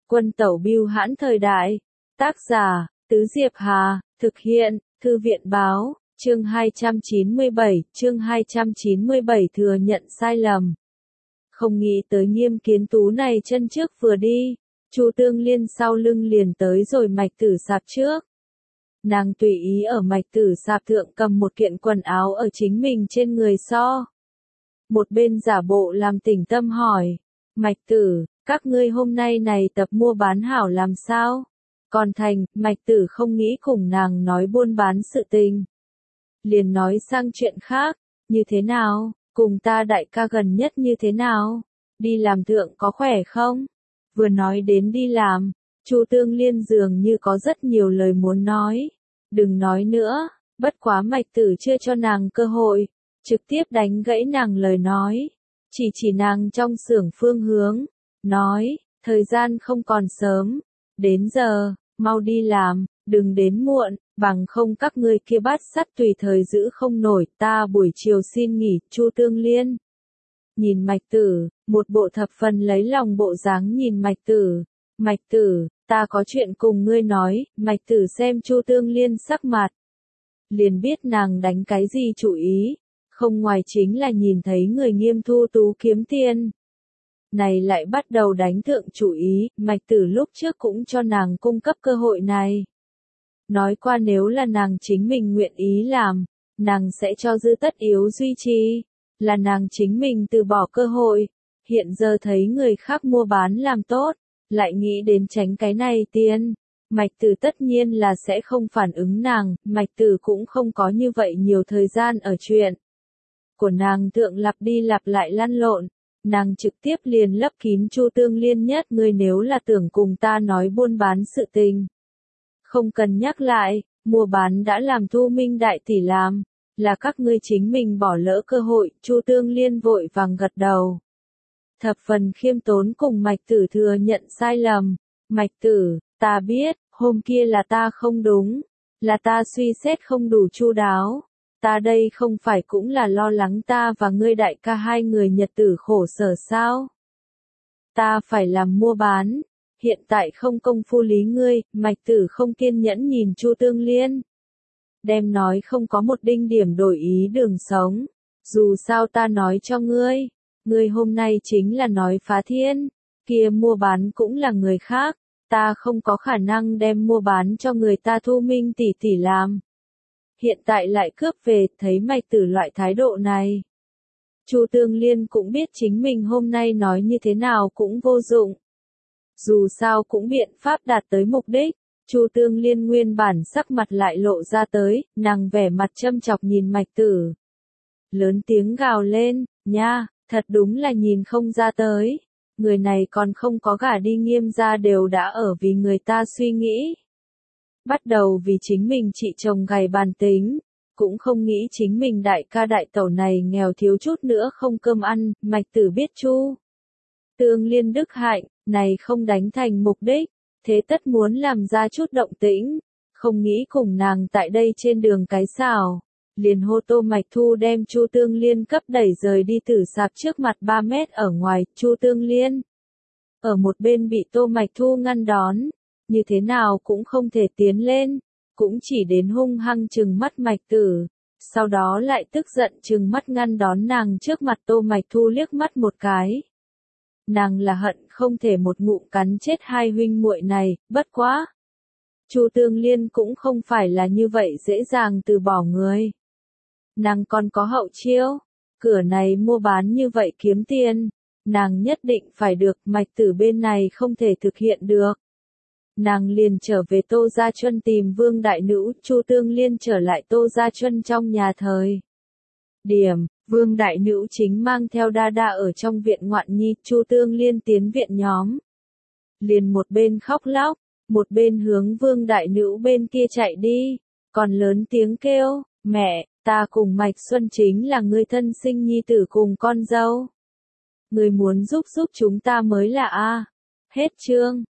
Quân tẩu bưu hãn thời đại. Tác giả, Tứ Diệp Hà, thực hiện, Thư viện báo, chương 297 thừa nhận sai lầm. Không nghĩ tới Nghiêm Kiến Tú này chân trước vừa đi, Chu Tương Liên sau lưng liền tới rồi Mạch Tử Sạp trước. Nàng tùy ý ở Mạch Tử Sạp thượng cầm một kiện quần áo ở chính mình trên người so. Một bên giả bộ làm tỉnh tâm hỏi, Mạch Tử, các ngươi hôm nay này tập mua bán hảo làm sao? Còn thành, Mạch Tử không nghĩ cùng nàng nói buôn bán sự tình. Liền nói sang chuyện khác, như thế nào, cùng ta đại ca gần nhất như thế nào, đi làm thượng có khỏe không? Vừa nói đến đi làm, Chu Tương Liên dường như có rất nhiều lời muốn nói. Đừng nói nữa, bất quá Mạch Tử chưa cho nàng cơ hội, trực tiếp đánh gãy nàng lời nói. Chỉ nàng trong xưởng phương hướng, nói, thời gian không còn sớm, đến giờ, mau đi làm, đừng đến muộn, bằng không các ngươi kia bát sắt tùy thời giữ không nổi, ta buổi chiều xin nghỉ. Chu Tương Liên nhìn Mạch Tử, một bộ thập phần lấy lòng bộ dáng nhìn Mạch Tử. Mạch Tử, ta có chuyện cùng ngươi nói. Mạch Tử xem Chu Tương Liên sắc mặt, liền biết nàng đánh cái gì chủ ý, không ngoài chính là nhìn thấy người Nghiêm Thu Tú kiếm tiền. Này lại bắt đầu đánh thượng chủ ý. Mạch Tử lúc trước cũng cho nàng cung cấp cơ hội này. Nói qua nếu là nàng chính mình nguyện ý làm, nàng sẽ cho giữ tất yếu duy trì, là nàng chính mình từ bỏ cơ hội. Hiện giờ thấy người khác mua bán làm tốt, lại nghĩ đến tránh cái này tiền, Mạch Tử tất nhiên là sẽ không phản ứng nàng. Mạch Tử cũng không có như vậy nhiều thời gian ở chuyện của nàng thượng lặp đi lặp lại lăn lộn. Nàng trực tiếp liền lấp kín Chu Tương Liên nhất, ngươi nếu là tưởng cùng ta nói buôn bán sự tình, không cần nhắc lại, mua bán đã làm Thu Minh đại tỷ làm, là các ngươi chính mình bỏ lỡ cơ hội. Chu Tương Liên vội vàng gật đầu, thập phần khiêm tốn cùng Mạch Tử thừa nhận sai lầm. Mạch Tử, ta biết, hôm kia là ta không đúng, là ta suy xét không đủ chu đáo. Ta đây không phải cũng là lo lắng ta và ngươi đại ca hai người nhật tử khổ sở sao? Ta phải làm mua bán, hiện tại không công phu lý ngươi. Mạch Tử không kiên nhẫn nhìn Chu Tương Liên, đem nói không có một đinh điểm đổi ý đường sống. Dù sao ta nói cho ngươi, ngươi hôm nay chính là nói phá thiên, kia mua bán cũng là người khác, ta không có khả năng đem mua bán cho người ta. Thu Minh tỷ tỷ làm, hiện tại lại cướp về. Thấy Mạch Tử loại thái độ này, Chu Tương Liên cũng biết chính mình hôm nay nói như thế nào cũng vô dụng. Dù sao cũng biện pháp đạt tới mục đích. Chu Tương Liên nguyên bản sắc mặt lại lộ ra tới, nàng vẻ mặt châm chọc nhìn Mạch Tử, lớn tiếng gào lên, nha, thật đúng là nhìn không ra tới, người này còn không có gả đi Nghiêm gia đều đã ở vì người ta suy nghĩ. Bắt đầu vì chính mình chị chồng gầy bàn tính, cũng không nghĩ chính mình đại ca đại tẩu này nghèo thiếu chút nữa không cơm ăn. Mạch Tử biết Chu Tương Liên đức hạnh, này không đánh thành mục đích, thế tất muốn làm ra chút động tĩnh, không nghĩ cùng nàng tại đây trên đường cái xảo, liền hô Tô Mạch Thu đem Chu Tương Liên cấp đẩy rời đi Tử Sạp trước mặt 3 mét ở ngoài. Chu Tương Liên ở một bên bị Tô Mạch Thu ngăn đón, như thế nào cũng không thể tiến lên, cũng chỉ đến hung hăng trừng mắt Mạch Tử, sau đó lại tức giận trừng mắt ngăn đón nàng trước mặt Tô Mạch Thu liếc mắt một cái. Nàng là hận không thể một ngụm cắn chết hai huynh muội này. Bất quá, Chu Tương Liên cũng không phải là như vậy dễ dàng từ bỏ người. Nàng còn có hậu chiêu, cửa này mua bán như vậy kiếm tiền, nàng nhất định phải được. Mạch Tử bên này không thể thực hiện được, nàng liền trở về Tô Gia Chuân tìm Vương Đại Nữ. Chu Tương Liên trở lại Tô Gia Chuân trong nhà thời điểm, Vương Đại Nữ chính mang theo đa đa ở trong viện ngoạn nhi. Chu Tương Liên tiến viện nhóm, liền một bên khóc lóc, một bên hướng Vương Đại Nữ bên kia chạy đi, còn lớn tiếng kêu, mẹ, ta cùng Mạch Xuân chính là người thân sinh nhi tử cùng con dâu. Người muốn giúp chúng ta mới là a. Hết chương.